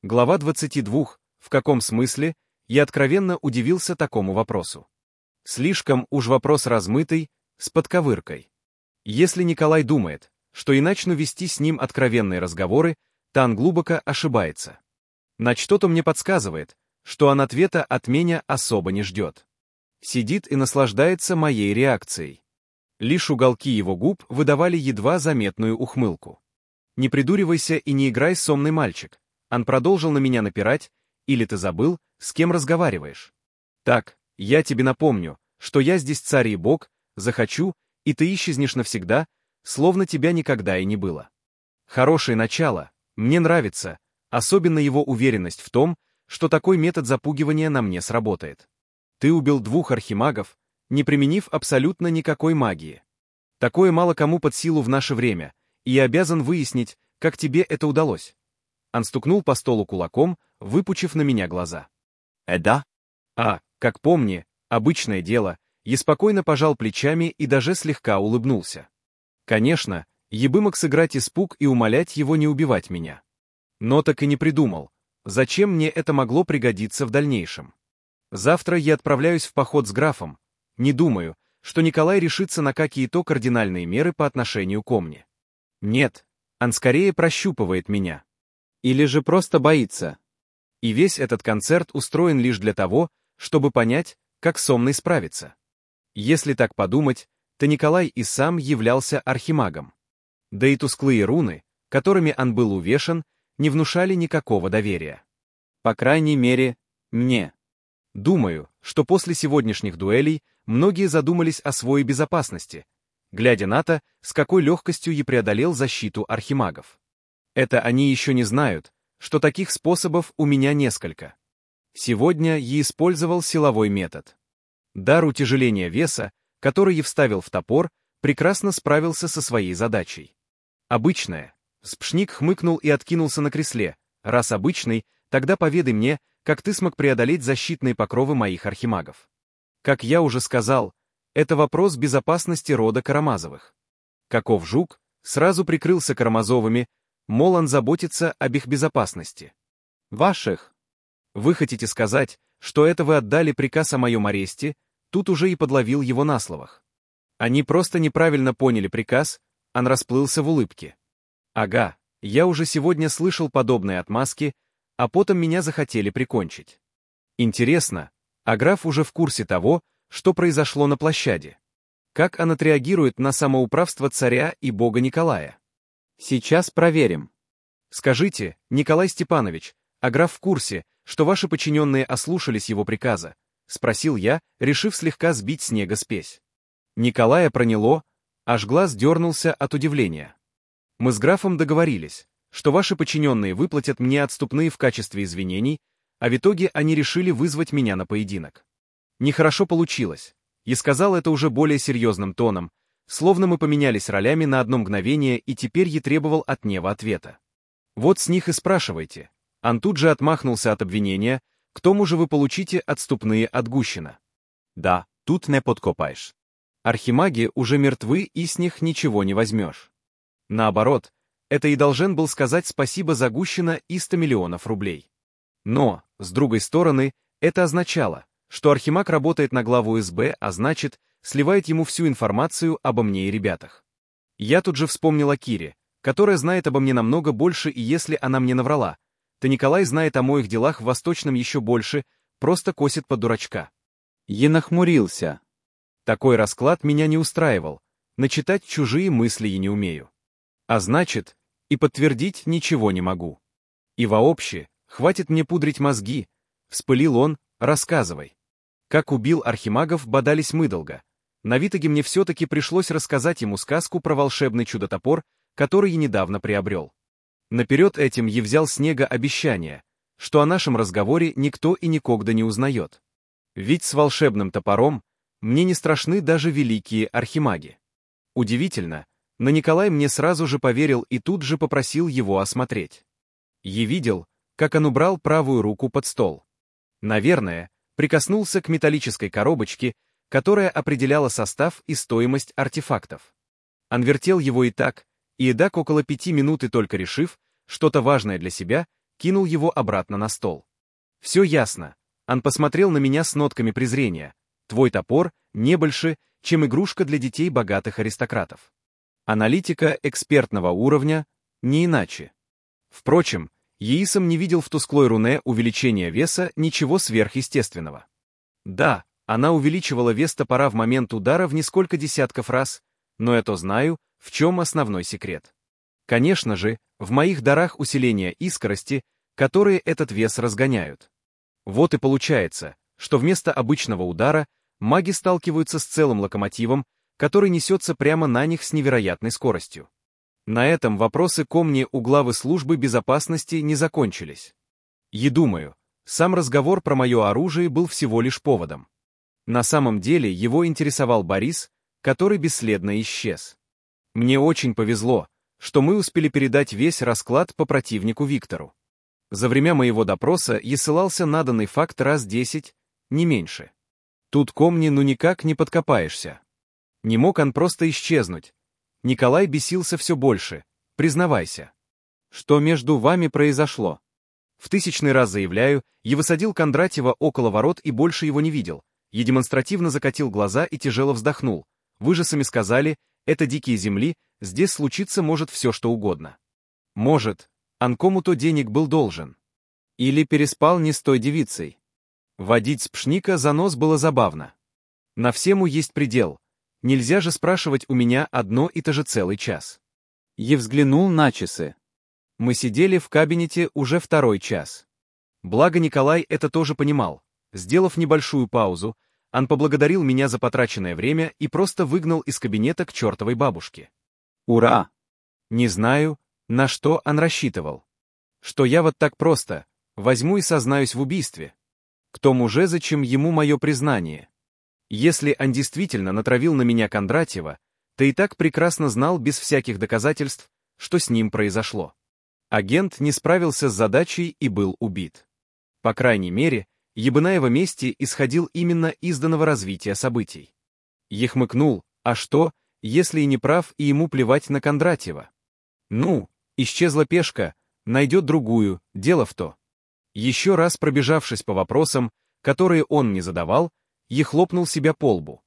Глава 22. В каком смысле? Я откровенно удивился такому вопросу. Слишком уж вопрос размытый, с подковыркой. Если Николай думает, что и начну вести с ним откровенные разговоры, Тан глубоко ошибается. На что-то мне подсказывает, что он ответа от меня особо не ждет. Сидит и наслаждается моей реакцией. Лишь уголки его губ выдавали едва заметную ухмылку. «Не придуривайся и не играй сонный мальчик». Он продолжил на меня напирать, или ты забыл, с кем разговариваешь? Так, я тебе напомню, что я здесь царь и бог, захочу, и ты исчезнешь навсегда, словно тебя никогда и не было. Хорошее начало, мне нравится, особенно его уверенность в том, что такой метод запугивания на мне сработает. Ты убил 2 архимагов, не применив абсолютно никакой магии. Такое мало кому под силу в наше время, и я обязан выяснить, как тебе это удалось. Он стукнул по столу кулаком, выпучив на меня глаза. Да? Как помни, обычное дело, я спокойно пожал плечами и даже слегка улыбнулся. Конечно, я бы мог сыграть испуг и умолять его не убивать меня. Но так и не придумал, зачем мне это могло пригодиться в дальнейшем. Завтра я отправляюсь в поход с графом. Не думаю, что Николай решится на какие-то кардинальные меры по отношению ко мне. Нет, он скорее прощупывает меня. Или же просто боится. И весь этот концерт устроен лишь для того, чтобы понять, как со мной справиться. Если так подумать, то Николай и сам являлся архимагом. Да и тусклые руны, которыми он был увешан, не внушали никакого доверия. По крайней мере, мне. Думаю, что после сегодняшних дуэлей многие задумались о своей безопасности, глядя на то, с какой легкостью я преодолел защиту архимагов. Это они еще не знают, что таких способов у меня несколько. Сегодня я использовал силовой метод. Дар утяжеления веса, который я вставил в топор, прекрасно справился со своей задачей. Обычная. Спшник хмыкнул и откинулся на кресле. Раз обычный, тогда поведай мне, как ты смог преодолеть защитные покровы моих архимагов. Как я уже сказал, это вопрос безопасности рода Карамазовых. Каков жук, сразу прикрылся Карамазовыми, мол, он заботится об их безопасности. Ваших. Вы хотите сказать, что это вы отдали приказ о моем аресте, тут уже и подловил его на словах. Они просто неправильно поняли приказ, он расплылся в улыбке. Ага, я уже сегодня слышал подобные отмазки, а потом меня захотели прикончить. Интересно, а граф уже в курсе того, что произошло на площади? Как он отреагирует на самоуправство царя и бога Николая? Сейчас проверим. Скажите, Николай Степанович, а граф в курсе, что ваши подчиненные ослушались его приказа? Спросил я, решив слегка сбить снега спесь. Николая проняло, аж глаз дернулся от удивления. Мы с графом договорились, что ваши подчиненные выплатят мне отступные в качестве извинений, а в итоге они решили вызвать меня на поединок. Нехорошо получилось. И сказал это уже более серьезным тоном, словно мы поменялись ролями на одно мгновение, и теперь я требовал от Нева ответа. Вот с них и спрашивайте. Он тут же отмахнулся от обвинения, к тому же вы получите отступные от Гущина. Да, тут не подкопаешь. Архимаги уже мертвы, и с них ничего не возьмешь. Наоборот, это и должен был сказать спасибо за Гущина и 100 миллионов рублей. Но, с другой стороны, это означало, что архимаг работает на главу СБ, а значит, сливает ему всю информацию обо мне и ребятах. Я тут же вспомнил о Кире, которая знает обо мне намного больше, и если она мне наврала, то Николай знает о моих делах в Восточном еще больше, просто косит под дурачка. Я нахмурился. Такой расклад меня не устраивал, начитать чужие мысли я не умею. А значит, и подтвердить ничего не могу. И вообще, хватит мне пудрить мозги, вспылил он, рассказывай. Как убил архимагов, бодались мы долго. На Витаге мне все-таки пришлось рассказать ему сказку про волшебный чудо-топор, который я недавно приобрел. Наперед этим я взял Снега обещание, что о нашем разговоре никто и никогда не узнает. Ведь с волшебным топором мне не страшны даже великие архимаги. Удивительно, но Николай мне сразу же поверил и тут же попросил его осмотреть. Я видел, как он убрал правую руку под стол. Наверное, прикоснулся к металлической коробочке, которая определяла состав и стоимость артефактов. Он вертел его и так, и эдак около 5 минут, и только решив что-то важное для себя, кинул его обратно на стол. Все ясно. Он посмотрел на меня с нотками презрения. Твой топор не больше, чем игрушка для детей богатых аристократов. Аналитика экспертного уровня не иначе. Впрочем, Еисом не видел в тусклой руне увеличения веса ничего сверхъестественного. Да, она увеличивала вес топора в момент удара в несколько десятков раз, но я то знаю, в чем основной секрет. Конечно же, в моих дарах усиления и скорости, которые этот вес разгоняют. Вот и получается, что вместо обычного удара маги сталкиваются с целым локомотивом, который несется прямо на них с невероятной скоростью. На этом вопросы ко мне у главы службы безопасности не закончились. И думаю, сам разговор про мое оружие был всего лишь поводом. На самом деле его интересовал Борис, который бесследно исчез. Мне очень повезло, что мы успели передать весь расклад по противнику Виктору. За время моего допроса я ссылался на данный факт раз 10, не меньше. Тут ко мне ну никак не подкопаешься. Не мог он просто исчезнуть. Николай бесился все больше. Признавайся. Что между вами произошло? В 1000-й раз заявляю, я высадил Кондратьева около ворот и больше его не видел. Я демонстративно закатил глаза и тяжело вздохнул. Вы же сами сказали, это дикие земли, здесь случиться может все что угодно. Может, он кому-то денег был должен. Или переспал не с той девицей. Водить с Пшника за нос было забавно. На всему есть предел. Нельзя же спрашивать у меня одно и то же целый час. Я взглянул на часы. Мы сидели в кабинете уже 2-й час. Благо Николай это тоже понимал. Сделав небольшую паузу, он поблагодарил меня за потраченное время и просто выгнал из кабинета к чертовой бабушке. Ура! Не знаю, на что он рассчитывал. Что я вот так просто возьму и сознаюсь в убийстве. К тому же зачем ему мое признание? Если он действительно натравил на меня Кондратьева, то и так прекрасно знал без всяких доказательств, что с ним произошло. Агент не справился с задачей и был убит. По крайней мере, я бы на его месте исходил именно из данного развития событий. Я хмыкнул, а что, если и не прав, и ему плевать на Кондратьева? Ну, исчезла пешка, найдет другую, дело в то. Еще раз пробежавшись по вопросам, которые он мне задавал, я хлопнул себя по лбу.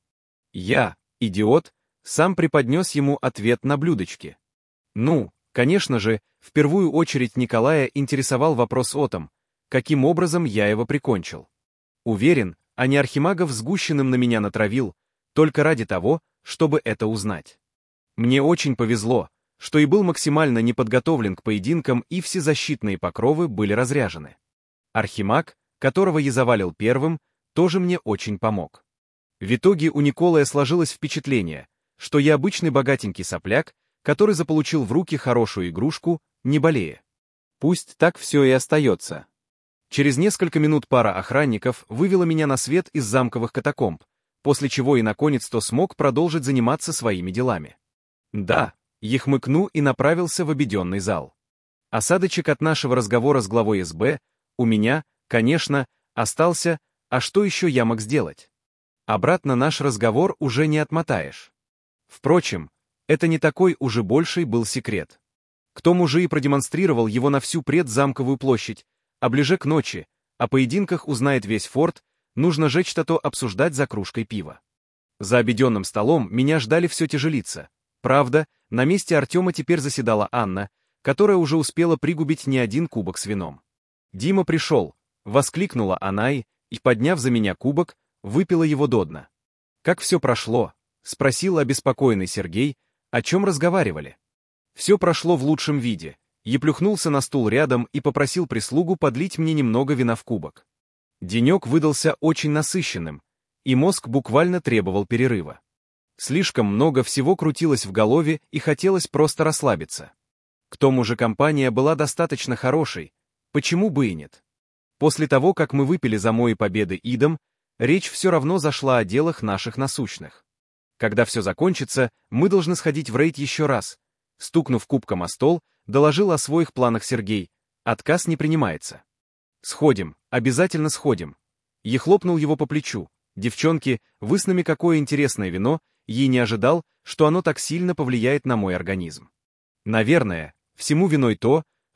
Я, идиот, сам преподнес ему ответ на блюдечке. Ну, конечно же, в первую очередь Николая интересовал вопрос о том, каким образом я его прикончил. Уверен, а не Архимагов сгущенным на меня натравил, только ради того, чтобы это узнать. Мне очень повезло, что и был максимально неподготовлен к поединкам, и все защитные покровы были разряжены. Архимаг, которого я завалил первым, тоже мне очень помог. В итоге у Николая сложилось впечатление, что я обычный богатенький сопляк, который заполучил в руки хорошую игрушку, не болея. Пусть так все и остается. Через несколько минут пара охранников вывела меня на свет из замковых катакомб, после чего и наконец-то смог продолжить заниматься своими делами. Да, я хмыкну и направился в обеденный зал. Осадочек от нашего разговора с главой СБ у меня, конечно, остался, а что еще я мог сделать? Обратно наш разговор уже не отмотаешь. Впрочем, это не такой уже больший был секрет. К тому же и продемонстрировал его на всю предзамковую площадь, а ближе к ночи, о поединках узнает весь форт, нужно же что-то обсуждать за кружкой пива. За обеденным столом меня ждали все те же лица. Правда, на месте Артема теперь заседала Анна, которая уже успела пригубить не один кубок с вином. «Дима пришел», — воскликнула она и, подняв за меня кубок, выпила его до дна. «Как все прошло?» — спросил обеспокоенный Сергей, о чем разговаривали. Все прошло в лучшем виде. Я плюхнулся на стул рядом и попросил прислугу подлить мне немного вина в кубок. Денек выдался очень насыщенным, и мозг буквально требовал перерыва. Слишком много всего крутилось в голове и хотелось просто расслабиться. К тому же компания была достаточно хорошей, почему бы и нет. После того, как мы выпили за мои победы идом, речь все равно зашла о делах наших насущных. Когда все закончится, мы должны сходить в рейд еще раз. Стукнув кубком о стол, доложил о своих планах Сергей. Отказ не принимается. Сходим, обязательно сходим. Я хлопнул его по плечу. Девчонки, вы с нами какое интересное вино, ей не ожидал, что оно так сильно повлияет на мой организм. Наверное, всему виной то,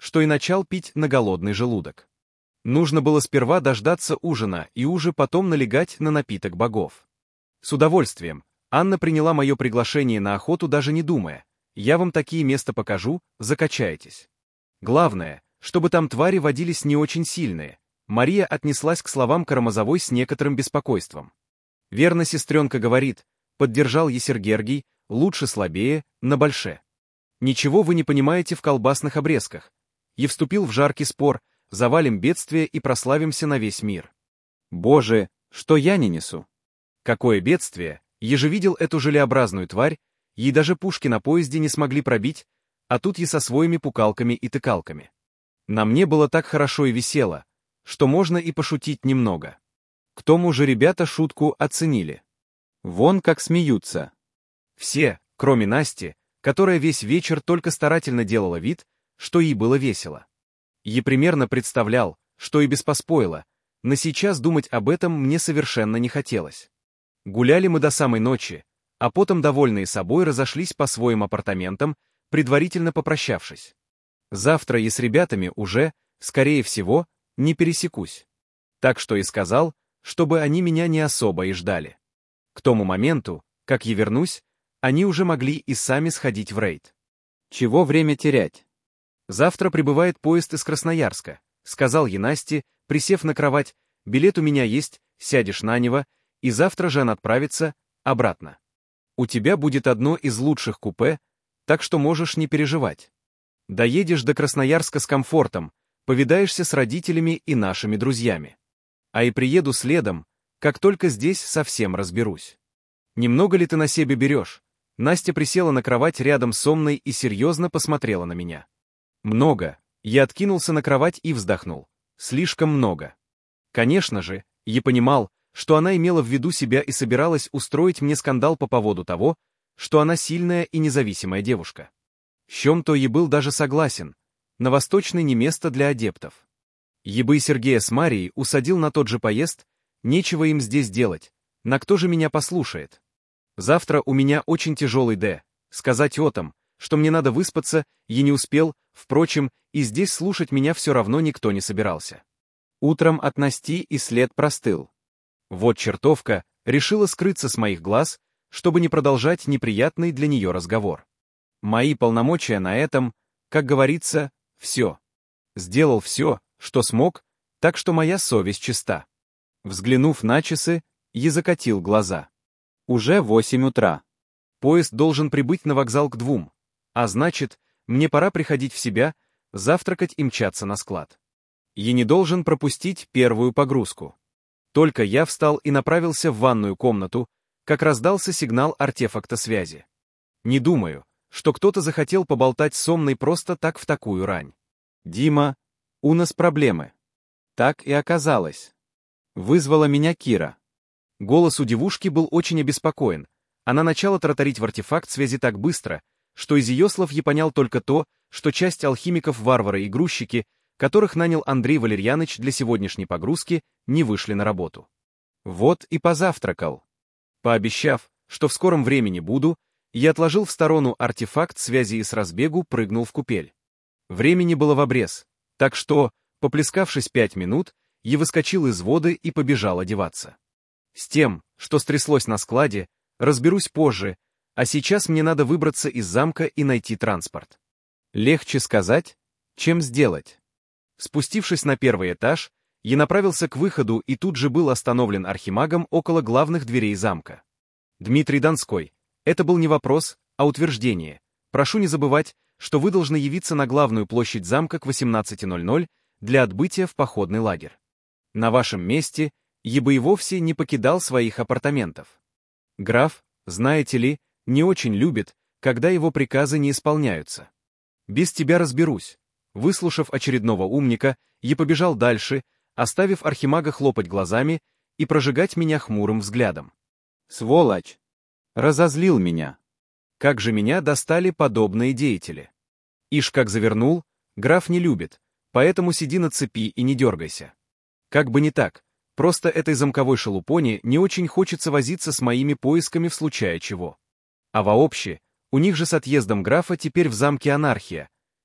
что и начал пить на голодный желудок. Нужно было сперва дождаться ужина и уже потом налегать на напиток богов. С удовольствием. Анна приняла мое приглашение на охоту, даже не думая. Я вам такие места покажу, закачаетесь. Главное, чтобы там твари водились не очень сильные. Мария отнеслась к словам Карамазовой с некоторым беспокойством. Верно сестренка говорит, поддержал Есергергий, лучше слабее, на больше. Ничего вы не понимаете в колбасных обрезках. И вступил в жаркий спор, завалим бедствие и прославимся на весь мир. Боже, что я не несу? Какое бедствие! Еже видел эту желеобразную тварь, ей даже пушки на поезде не смогли пробить, а тут и со своими пукалками и тыкалками. На мне было так хорошо и весело, что можно и пошутить немного. К тому же ребята шутку оценили. Вон как смеются. Все, кроме Насти, которая весь вечер только старательно делала вид, что ей было весело. Я примерно представлял, что и без поспойла, но сейчас думать об этом мне совершенно не хотелось. Гуляли мы до самой ночи, а потом, довольные собой, разошлись по своим апартаментам, предварительно попрощавшись. Завтра я с ребятами уже, скорее всего, не пересекусь. Так что и сказал, чтобы они меня не особо и ждали. К тому моменту, как я вернусь, они уже могли и сами сходить в рейд. Чего время терять? Завтра прибывает поезд из Красноярска, сказал я Насте, присев на кровать, билет у меня есть, сядешь на него, и завтра же он отправится обратно. У тебя будет одно из лучших купе, так что можешь не переживать. Доедешь до Красноярска с комфортом, повидаешься с родителями и нашими друзьями. А и приеду следом, как только здесь совсем разберусь. Немного ли ты на себе берешь? Настя присела на кровать рядом со мной и серьезно посмотрела на меня. Много. Я откинулся на кровать и вздохнул. Слишком много. Конечно же, я понимал, что она имела в виду себя и собиралась устроить мне скандал по поводу того, что она сильная и независимая девушка. В чем-то я был даже согласен. На Восточной не место для адептов. Ебы Сергея с Марией усадил на тот же поезд, нечего им здесь делать, на кто же меня послушает? Завтра у меня очень тяжелый Д. Сказать отам, что мне надо выспаться, я не успел, впрочем, и здесь слушать меня все равно никто не собирался. Утром от Насти и след простыл. Вот чертовка решила скрыться с моих глаз, чтобы не продолжать неприятный для нее разговор. Мои полномочия на этом, как говорится, все. Сделал все, что смог, так что моя совесть чиста. Взглянув на часы, я закатил глаза. Уже 8 утра. Поезд должен прибыть на вокзал к 2, а значит, мне пора приходить в себя, завтракать и мчаться на склад. Я не должен пропустить первую погрузку. Только я встал и направился в ванную комнату, как раздался сигнал артефакта связи. Не думаю, что кто-то захотел поболтать со мной просто так в такую рань. Дима, у нас проблемы. Так и оказалось. Вызвала меня Кира. Голос у девушки был очень обеспокоен. Она начала тараторить в артефакт связи так быстро, что из ее слов я понял только то, что часть алхимиков, варвары и грузчики, которых нанял Андрей Валерьяныч для сегодняшней погрузки, не вышли на работу. Вот и позавтракал. Пообещав, что в скором времени буду, я отложил в сторону артефакт связи и с разбегу прыгнул в купель. Времени было в обрез, так что, поплескавшись 5 минут, я выскочил из воды и побежал одеваться. С тем, что стряслось на складе, разберусь позже, а сейчас мне надо выбраться из замка и найти транспорт. Легче сказать, чем сделать. Спустившись на первый этаж, я направился к выходу и тут же был остановлен архимагом около главных дверей замка. Дмитрий Донской, это был не вопрос, а утверждение. Прошу не забывать, что вы должны явиться на главную площадь замка к 18:00 для отбытия в походный лагерь. На вашем месте я бы и вовсе не покидал своих апартаментов. Граф, знаете ли, не очень любит, когда его приказы не исполняются. Без тебя разберусь. Выслушав очередного умника, я побежал дальше, оставив архимага хлопать глазами и прожигать меня хмурым взглядом. Сволочь! Разозлил меня. Как же меня достали подобные деятели. Ишь как завернул, граф не любит, поэтому сиди на цепи и не дергайся. Как бы не так, просто этой замковой шелупоне не очень хочется возиться с моими поисками в случае чего. А вообще, у них же с отъездом графа теперь в замке анархия.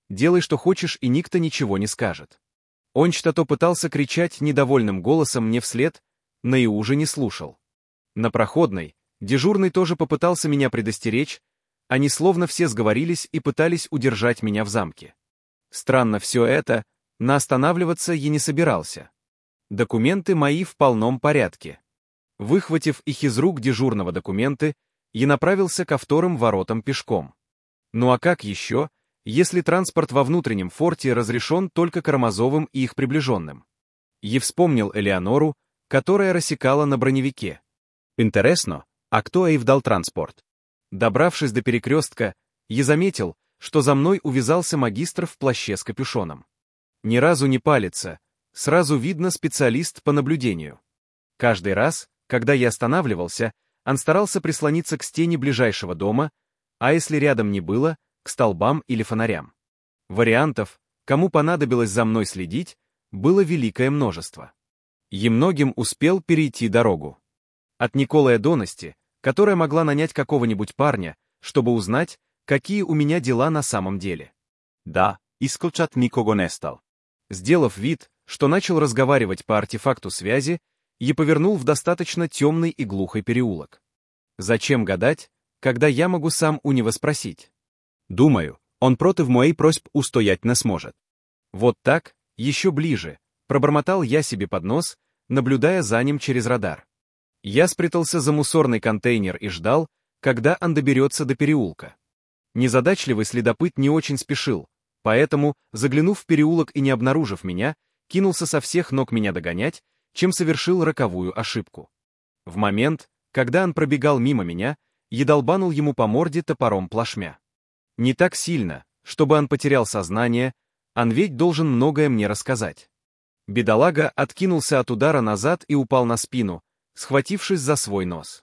делай, что хочешь, и никто ничего не скажет. Он что-то пытался кричать недовольным голосом мне вслед, но и уже не слушал. На проходной, дежурный тоже попытался меня предостеречь, они словно все сговорились и пытались удержать меня в замке. Странно все это, но останавливаться я не собирался. Документы мои в полном порядке. Выхватив их из рук дежурного документы, я направился ко вторым воротам пешком. Ну а как еще, если транспорт во внутреннем форте разрешен только Карамазовым и их приближенным? Я вспомнил Элеонору, которая рассекала на броневике. Интересно, а кто ей вдал транспорт? Добравшись до перекрестка, я заметил, что за мной увязался магистр в плаще с капюшоном. Ни разу не палится, сразу видно специалист по наблюдению. Каждый раз, когда я останавливался, он старался прислониться к стене ближайшего дома, а если рядом не было, к столбам или фонарям. Вариантов, кому понадобилось за мной следить, было великое множество. И многим успел перейти дорогу. От Николая Доности, которая могла нанять какого-нибудь парня, чтобы узнать, какие у меня дела на самом деле. Да, исключат никого не стал. Сделав вид, что начал разговаривать по артефакту связи, я повернул в достаточно темный и глухой переулок. Зачем гадать, когда я могу сам у него спросить? Думаю, он против моей просьб устоять не сможет. Вот так, еще ближе, пробормотал я себе под нос, наблюдая за ним через радар. Я спрятался за мусорный контейнер и ждал, когда он доберется до переулка. Незадачливый следопыт не очень спешил, поэтому, заглянув в переулок и не обнаружив меня, кинулся со всех ног меня догонять, чем совершил роковую ошибку. В момент, когда он пробегал мимо меня, я долбанул ему по морде топором плашмя. Не так сильно, чтобы он потерял сознание, он ведь должен многое мне рассказать. Бедолага откинулся от удара назад и упал на спину, схватившись за свой нос.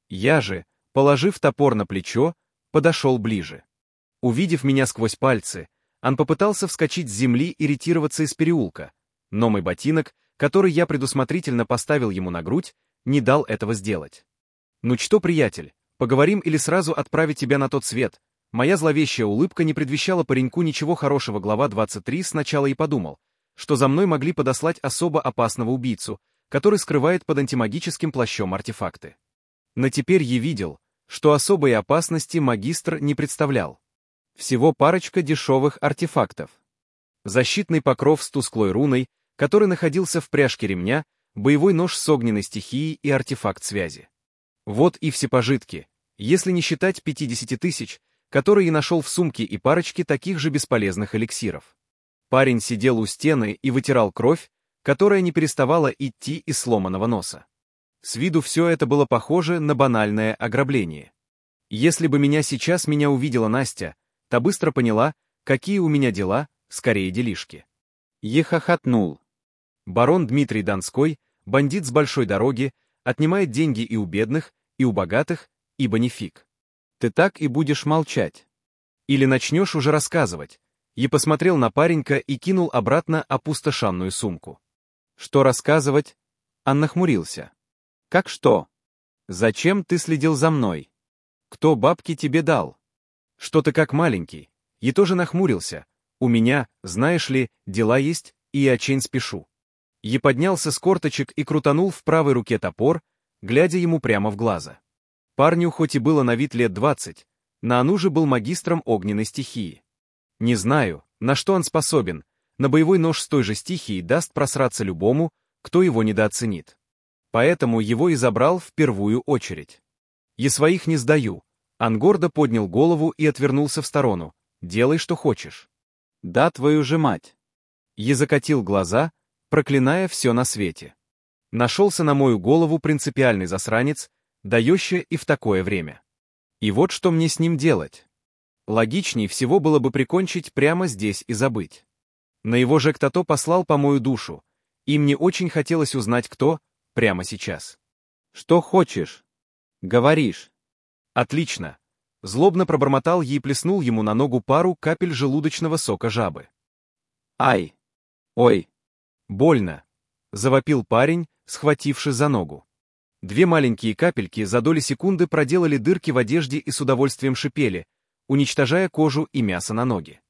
Я же, положив топор на плечо, подошел ближе. Увидев меня сквозь пальцы, он попытался вскочить с земли и ретироваться из переулка, но мой ботинок, который я предусмотрительно поставил ему на грудь, не дал этого сделать. «Ну что, приятель, поговорим или сразу отправить тебя на тот свет?» Моя зловещая улыбка не предвещала пареньку ничего хорошего. Глава 23 сначала и подумал, что за мной могли подослать особо опасного убийцу, который скрывает под антимагическим плащом артефакты. Но теперь я видел, что особой опасности магистр не представлял. Всего парочка дешевых артефактов. Защитный покров с тусклой руной, который находился в пряжке ремня, боевой нож с огненной стихией и артефакт связи. Вот и все пожитки, если не считать 50 тысяч, которые я нашел в сумке, и парочке таких же бесполезных эликсиров. Парень сидел у стены и вытирал кровь, которая не переставала идти из сломанного носа. С виду все это было похоже на банальное ограбление. Если бы сейчас увидела Настя, та быстро поняла, какие у меня дела, скорее делишки. Я хохотнул. Барон Дмитрий Донской, бандит с большой дороги, отнимает деньги и у бедных, и у богатых, ибо не фиг. Ты так и будешь молчать. Или начнешь уже рассказывать. Я посмотрел на паренька и кинул обратно опустошенную сумку. Что рассказывать? Он нахмурился. Как что? Зачем ты следил за мной? Кто бабки тебе дал? Что ты как маленький? Я тоже нахмурился. У меня, знаешь ли, дела есть, и я очень спешу. Я поднялся с корточек и крутанул в правой руке топор, глядя ему прямо в глаза. Парню хоть и было на вид лет 20, но он уже был магистром огненной стихии. Не знаю, на что он способен, но боевой нож с той же стихией даст просраться любому, кто его недооценит. Поэтому его и забрал в первую очередь. Я своих не сдаю. Он гордо поднял голову и отвернулся в сторону. Делай, что хочешь. Да, твою же мать. Я закатил глаза, проклиная все на свете. Нашелся на мою голову принципиальный засранец, дающий и в такое время. И вот что мне с ним делать. Логичней всего было бы прикончить прямо здесь и забыть. На его же кто-то послал по мою душу, и мне очень хотелось узнать, кто, прямо сейчас. Что хочешь? Говоришь. Отлично. Злобно пробормотал ей и плеснул ему на ногу пару капель желудочного сока жабы. Ай! Ой! Больно! Завопил парень, схватившись за ногу. Две маленькие капельки за доли секунды проделали дырки в одежде и с удовольствием шипели, уничтожая кожу и мясо на ноге.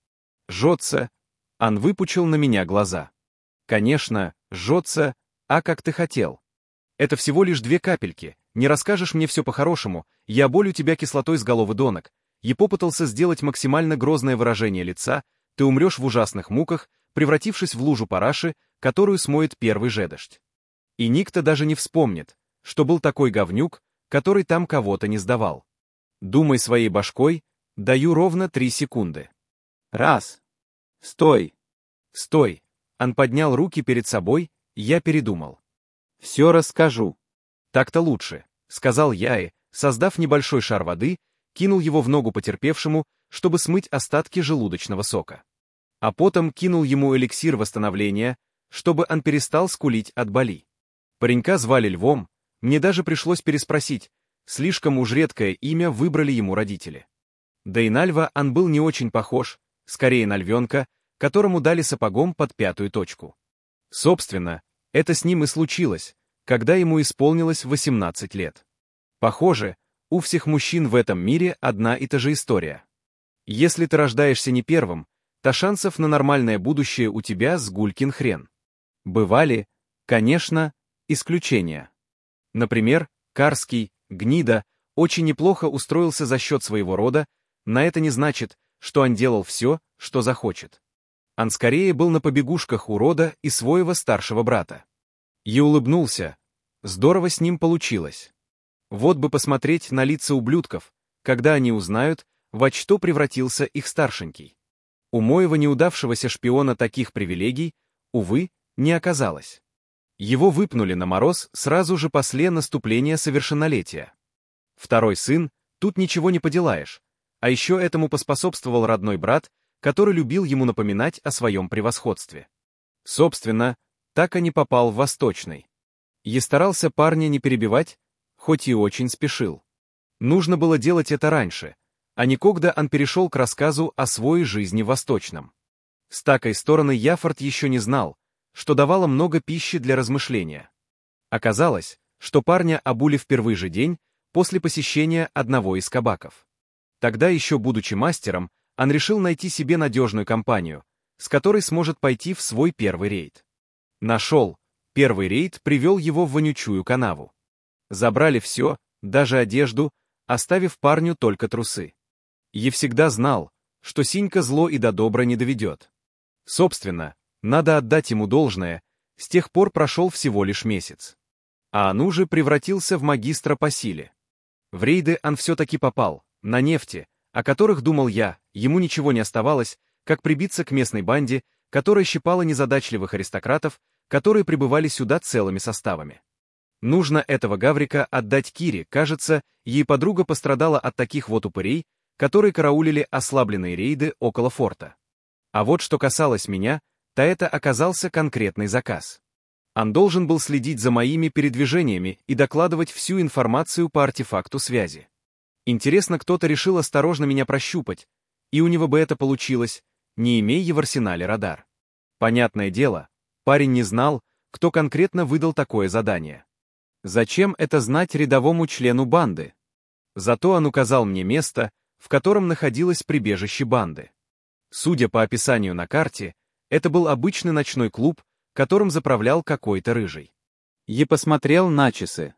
Жжется. Ан выпучил на меня глаза. Конечно, жжется, а как ты хотел. Это всего лишь 2 капельки, не расскажешь мне все по-хорошему, я оболью тебя кислотой с головы до ног. Я попытался сделать максимально грозное выражение лица, ты умрешь в ужасных муках, превратившись в лужу параши, которую смоет первый же дождь. И никто даже не вспомнит, что был такой говнюк, который там кого-то не сдавал. Думай своей башкой, даю ровно 3 секунды. Раз. Стой. Стой. Ан поднял руки перед собой, я передумал. Все расскажу. Так-то лучше, сказал я и, создав небольшой шар воды, кинул его в ногу потерпевшему, чтобы смыть остатки желудочного сока. А потом кинул ему эликсир восстановления, чтобы он перестал скулить от боли. Паренька звали Львом, мне даже пришлось переспросить, слишком уж редкое имя выбрали ему родители. Да и на льва он был не очень похож, скорее на львенка, которому дали сапогом под 5-ю точку. Собственно, это с ним и случилось, когда ему исполнилось 18 лет. Похоже, у всех мужчин в этом мире одна и та же история. Если ты рождаешься не первым, то шансов на нормальное будущее у тебя с гулькин хрен. Бывали, конечно, исключения. Например, Карский, гнида, очень неплохо устроился за счет своего рода, но это не значит, что он делал все, что захочет. Он скорее был на побегушках у рода и своего старшего брата. Я улыбнулся. Здорово с ним получилось. Вот бы посмотреть на лица ублюдков, когда они узнают, во что превратился их старшенький. У моего неудавшегося шпиона таких привилегий, увы, не оказалось. Его выпнули на мороз сразу же после наступления совершеннолетия. Второй сын, тут ничего не поделаешь, а еще этому поспособствовал родной брат, который любил ему напоминать о своем превосходстве. Собственно, так и не попал в Восточный. Я старался парня не перебивать, хоть и очень спешил. Нужно было делать это раньше, а не когда он перешел к рассказу о своей жизни в Восточном. С такой стороны Яффорд еще не знал, что давало много пищи для размышления. Оказалось, что парня обули в первый же день после посещения одного из кабаков. Тогда, еще будучи мастером, он решил найти себе надежную компанию, с которой сможет пойти в свой первый рейд. Нашел. Первый рейд привел его в вонючую канаву. Забрали все, даже одежду, оставив парню только трусы. Я всегда знал, что Синька зло и до добра не доведет. Собственно, надо отдать ему должное, с тех пор прошел всего лишь месяц. А он уже превратился в магистра по силе. В рейды он все-таки попал, на нефти, о которых думал я, ему ничего не оставалось, как прибиться к местной банде, которая щипала незадачливых аристократов, которые прибывали сюда целыми составами. Нужно этого гаврика отдать Кире, кажется, ей подруга пострадала от таких вот упырей, которые караулили ослабленные рейды около форта. А вот что касалось меня, то это оказался конкретный заказ. Он должен был следить за моими передвижениями и докладывать всю информацию по артефакту связи. Интересно, кто-то решил осторожно меня прощупать, и у него бы это получилось, не имея в арсенале радар. Понятное дело, парень не знал, кто конкретно выдал такое задание. Зачем это знать рядовому члену банды? Зато он указал мне место, в котором находилось прибежище банды. Судя по описанию на карте, это был обычный ночной клуб, которым заправлял какой-то рыжий. Я посмотрел на часы.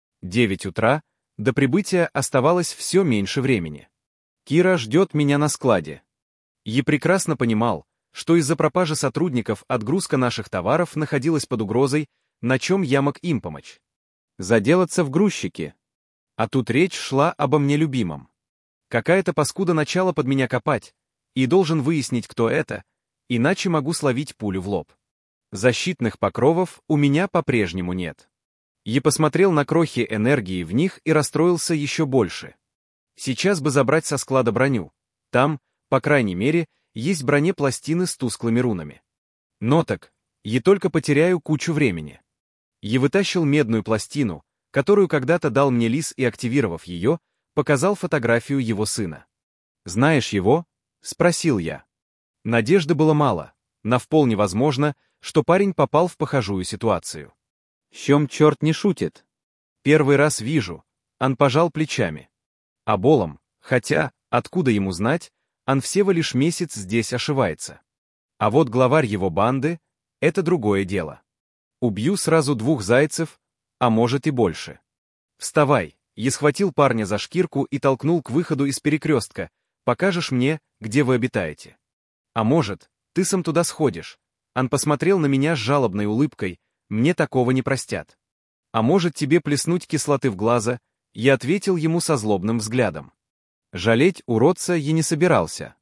9 утра, до прибытия оставалось все меньше времени. Кира ждет меня на складе. Я прекрасно понимал, что из-за пропажи сотрудников отгрузка наших товаров находилась под угрозой, на чем я мог им помочь. Заделаться в грузчике. А тут речь шла обо мне любимом. Какая-то паскуда начала под меня копать, и должен выяснить, кто это, иначе могу словить пулю в лоб. Защитных покровов у меня по-прежнему нет. Я посмотрел на крохи энергии в них и расстроился еще больше. Сейчас бы забрать со склада броню. Там, по крайней мере, есть бронепластины с тусклыми рунами. Но так, я только потеряю кучу времени. Я вытащил медную пластину, которую когда-то дал мне Лис, и, активировав ее, показал фотографию его сына. «Знаешь его?» — спросил я. Надежды было мало, но вполне возможно, что парень попал в похожую ситуацию. С чем черт не шутит? Первый раз вижу. Он пожал плечами. Оболом, хотя, откуда ему знать, Ан всего лишь месяц здесь ошивается. А вот главарь его банды — это другое дело. Убью сразу 2 зайцев, а может и больше. Вставай, я схватил парня за шкирку и толкнул к выходу из перекрестка. Покажешь мне, где вы обитаете. А может, ты сам туда сходишь. Ан посмотрел на меня с жалобной улыбкой, мне такого не простят. А может тебе плеснуть кислоты в глаза, я ответил ему со злобным взглядом. Жалеть уродца я не собирался.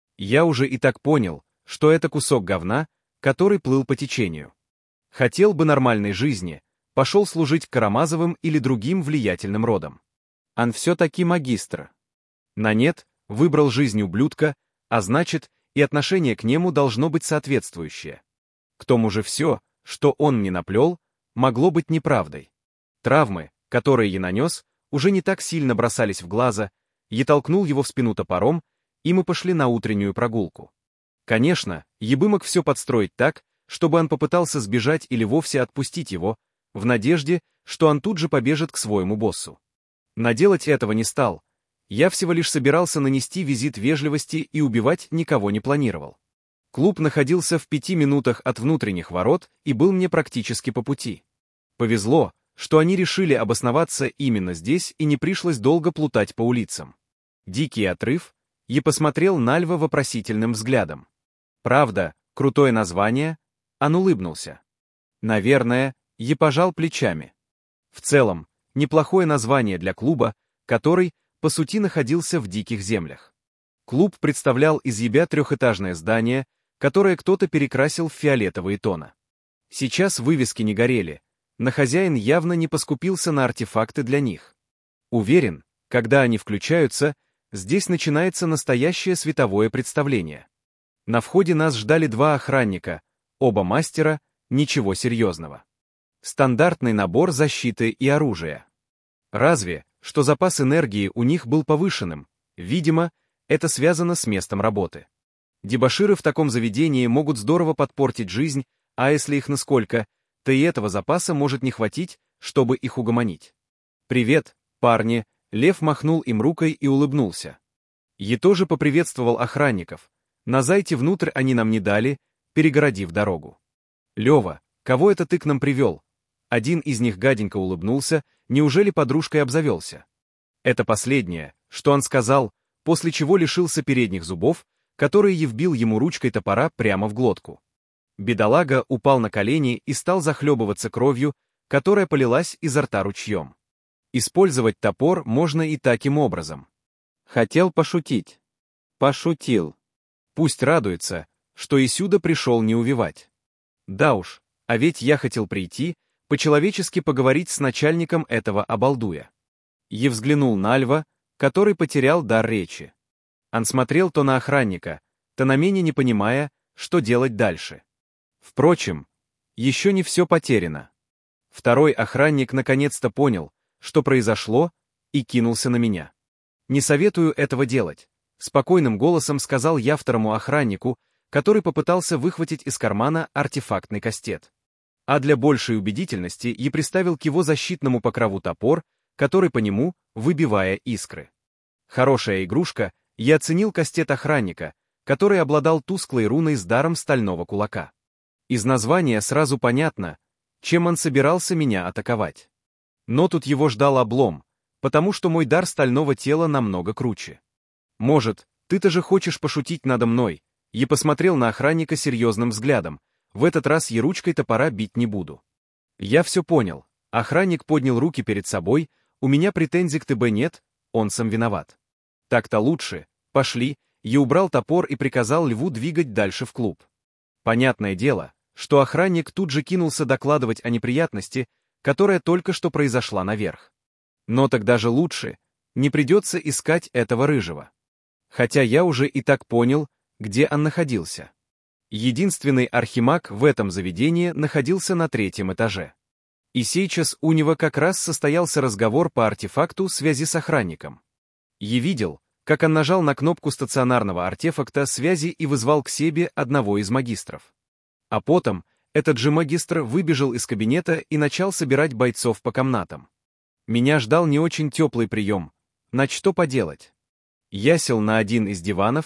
Я уже и так понял, что это кусок говна, который плыл по течению. Хотел бы нормальной жизни, пошел служить Карамазовым или другим влиятельным родам. Ан все-таки магистр. На нет, выбрал жизнь ублюдка, а значит, и отношение к нему должно быть соответствующее. К тому же все, что он мне наплел, могло быть неправдой. Травмы, которые я нанес, уже не так сильно бросались в глаза, я толкнул его в спину топором, и мы пошли на утреннюю прогулку. Конечно, я бы мог все подстроить так, чтобы он попытался сбежать или вовсе отпустить его, в надежде, что он тут же побежит к своему боссу. Но делать этого не стал. Я всего лишь собирался нанести визит вежливости и убивать никого не планировал. Клуб находился в 5 минутах от внутренних ворот и был мне практически по пути. Повезло, что они решили обосноваться именно здесь и не пришлось долго плутать по улицам. Дикий отрыв, я посмотрел на Льва вопросительным взглядом. Правда, крутое название, он улыбнулся. Наверное, я пожал плечами. В целом, неплохое название для клуба, который, по сути, находился в диких землях. Клуб представлял из себя 3-этажное здание, которое кто-то перекрасил в фиолетовые тона. Сейчас вывески не горели, но хозяин явно не поскупился на артефакты для них. Уверен, когда они включаются, здесь начинается настоящее световое представление. На входе нас ждали 2 охранника, оба мастера, ничего серьезного. Стандартный набор защиты и оружия. Разве, что запас энергии у них был повышенным, видимо, это связано с местом работы. Дебоширы в таком заведении могут здорово подпортить жизнь, а если их насколько, то и этого запаса может не хватить, чтобы их угомонить. «Привет, парни!» Лев махнул им рукой и улыбнулся. Я тоже поприветствовал охранников. На зайти внутрь они нам не дали, перегородив дорогу. «Лева, кого это ты к нам привел?» Один из них гаденько улыбнулся, неужели подружкой обзавелся? Это последнее, что он сказал, после чего лишился передних зубов, которые я вбил ему ручкой топора прямо в глотку. Бедолага упал на колени и стал захлебываться кровью, которая полилась изо рта ручьем. Использовать топор можно и таким образом. Хотел пошутить. Пошутил. Пусть радуется, что и сюда пришел не увивать. Да уж, а ведь я хотел прийти, по-человечески поговорить с начальником этого обалдуя. Я взглянул на Льва, который потерял дар речи. Он смотрел то на охранника, то на меня, не понимая, что делать дальше. Впрочем, еще не все потеряно. Второй охранник наконец-то понял, что произошло, и кинулся на меня. «Не советую этого делать», — спокойным голосом сказал я второму охраннику, который попытался выхватить из кармана артефактный кастет. А для большей убедительности я приставил к его защитному покрову топор, который по нему, выбивая искры. Хорошая игрушка, я оценил кастет охранника, который обладал тусклой руной с даром стального кулака. Из названия сразу понятно, чем он собирался меня атаковать. Но тут его ждал облом, потому что мой дар стального тела намного круче. «Может, ты-то же хочешь пошутить надо мной?» Я посмотрел на охранника серьезным взглядом. В этот раз я ручкой топора бить не буду. Я все понял. Охранник поднял руки перед собой, у меня претензий к ТБ нет, он сам виноват. Так-то лучше, пошли, я убрал топор и приказал Льву двигать дальше в клуб. Понятное дело, что охранник тут же кинулся докладывать о неприятности, которая только что произошла наверх. Но тогда же лучше, не придется искать этого рыжего. Хотя я уже и так понял, где он находился. Единственный архимаг в этом заведении находился на 3-м этаже. И сейчас у него как раз состоялся разговор по артефакту связи с охранником. Я видел, как он нажал на кнопку стационарного артефакта связи и вызвал к себе одного из магистров. А потом этот же магистр выбежал из кабинета и начал собирать бойцов по комнатам. Меня ждал не очень теплый прием, на что поделать. Я сел на один из диванов,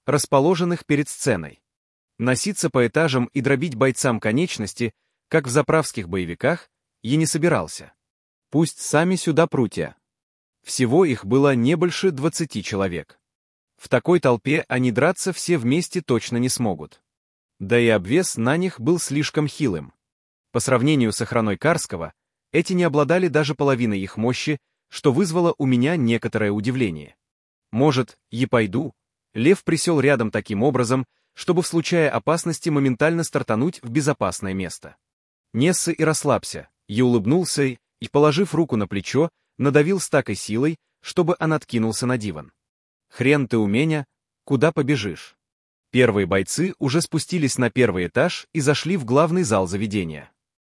расположенных перед сценой. Носиться по этажам и дробить бойцам конечности, как в заправских боевиках, я не собирался. Пусть сами сюда прутья. Всего их было не больше 20 человек. В такой толпе они драться все вместе точно не смогут. Да и обвес на них был слишком хилым. По сравнению с охраной Карского, эти не обладали даже половиной их мощи, что вызвало у меня некоторое удивление. Может, я пойду? Лев присел рядом таким образом, чтобы в случае опасности моментально стартануть в безопасное место. Нессы и расслабься, я улыбнулся и, положив руку на плечо, надавил с такой силой, чтобы он откинулся на диван. Хрен ты у меня, куда побежишь? Первые бойцы уже спустились на первый этаж и зашли в главный зал заведения.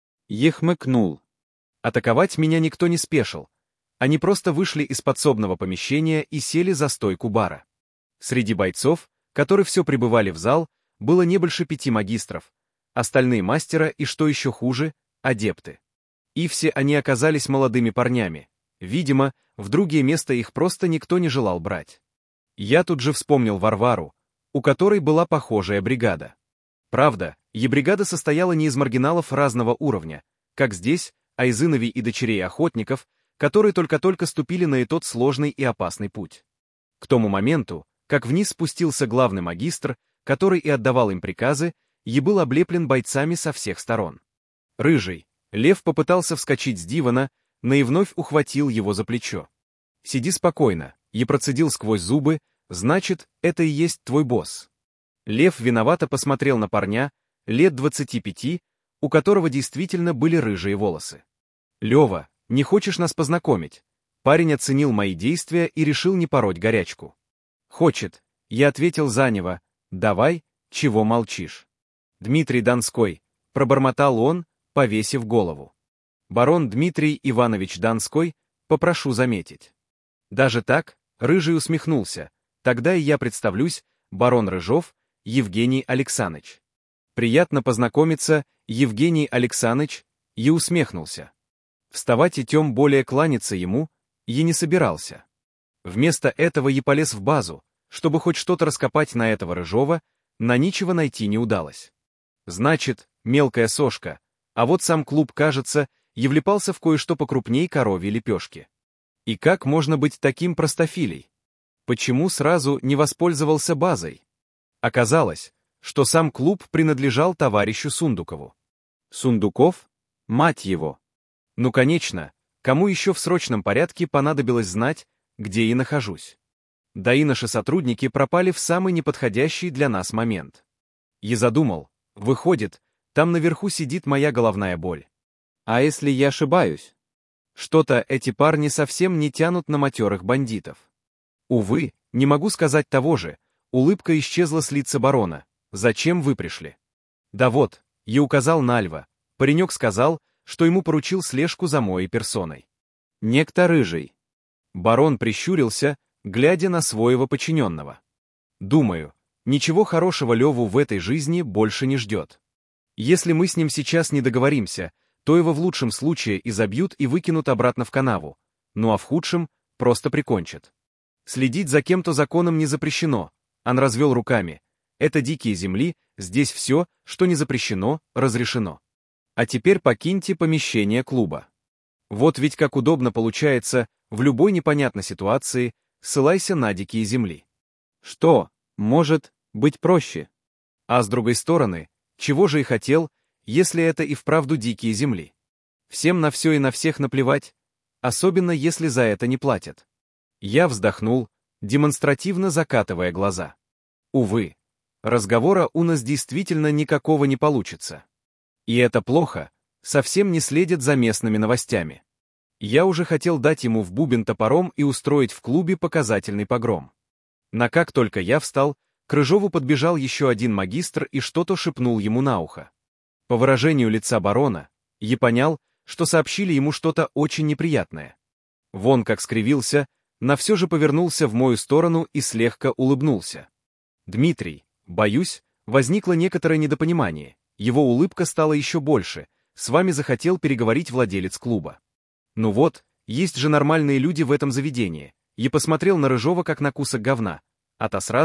Я хмыкнул. Атаковать меня никто не спешил. Они просто вышли из подсобного помещения и сели за стойку бара. Среди бойцов, которые все прибывали в зал, было не больше 5 магистров, остальные мастера и, что еще хуже, адепты. И все они оказались молодыми парнями. Видимо, в другое место их просто никто не желал брать. Я тут же вспомнил Варвару, у которой была похожая бригада. Правда, ее бригада состояла не из маргиналов разного уровня, как здесь, а из иновей и дочерей охотников, которые только-только ступили на этот сложный и опасный путь. К тому моменту, как вниз спустился главный магистр, который и отдавал им приказы, и был облеплен бойцами со всех сторон. Рыжий, Лев попытался вскочить с дивана, но и вновь ухватил его за плечо. «Сиди спокойно», и процедил сквозь зубы, «значит, это и есть твой босс». Лев виновато посмотрел на парня, лет 25, у которого действительно были рыжие волосы. «Лева, не хочешь нас познакомить?» Парень оценил мои действия и решил не пороть горячку. «Хочет», — я ответил за него, «давай, чего молчишь?» «Дмитрий Донской», — пробормотал он, повесив голову. «Барон Дмитрий Иванович Донской, попрошу заметить». Даже так, Рыжий усмехнулся, тогда и я представлюсь, барон Рыжов, Евгений Александрович. «Приятно познакомиться, Евгений Александрович», и усмехнулся. Вставать и тем более кланяться ему, я не собирался. Вместо этого я полез в базу, чтобы хоть что-то раскопать на этого Рыжова, но ничего найти не удалось. Значит, мелкая сошка, а вот сам клуб, кажется, и влипался в кое-что покрупней коровьей лепешки. И как можно быть таким простофилей? Почему сразу не воспользовался базой? Оказалось, что сам клуб принадлежал товарищу Сундукову. Сундуков? Мать его! Ну, конечно, кому еще в срочном порядке понадобилось знать, где я нахожусь? Да и наши сотрудники пропали в самый неподходящий для нас момент. Я задумал, выходит, там наверху сидит моя головная боль. А если я ошибаюсь? Что-то эти парни совсем не тянут на матерых бандитов. Увы, не могу сказать того же, улыбка исчезла с лица барона. Зачем вы пришли? Да вот, я указал на Льва. Паренек сказал, что ему поручил слежку за моей персоной. Некто Рыжий. Барон прищурился, глядя на своего подчиненного. Думаю, ничего хорошего Леву в этой жизни больше не ждет. Если мы с ним сейчас не договоримся, то его в лучшем случае изобьют и выкинут обратно в канаву, ну а в худшем просто прикончат. Следить за кем-то законом не запрещено, он развел руками. Это дикие земли, здесь все, что не запрещено, разрешено. А теперь покиньте помещение клуба. Вот ведь как удобно получается, в любой непонятной ситуации, ссылайся на дикие земли. Что, может быть проще? А с другой стороны, чего же и хотел, если это и вправду дикие земли? Всем на все и на всех наплевать, особенно если за это не платят. Я вздохнул, демонстративно закатывая глаза. Увы, разговора у нас действительно никакого не получится. И это плохо, совсем не следит за местными новостями. Я уже хотел дать ему в бубен топором и устроить в клубе показательный погром. Но как только я встал, к Рыжову подбежал еще один магистр и что-то шепнул ему на ухо. По выражению лица барона, я понял, что сообщили ему что-то очень неприятное. Вон как скривился, но все же повернулся в мою сторону и слегка улыбнулся. «Дмитрий, боюсь, возникло некоторое недопонимание. Его улыбка стала еще больше. С вами захотел переговорить владелец клуба. Ну вот, есть же нормальные люди в этом заведении. Я посмотрел на Рыжова как на кусок говна, а то сразу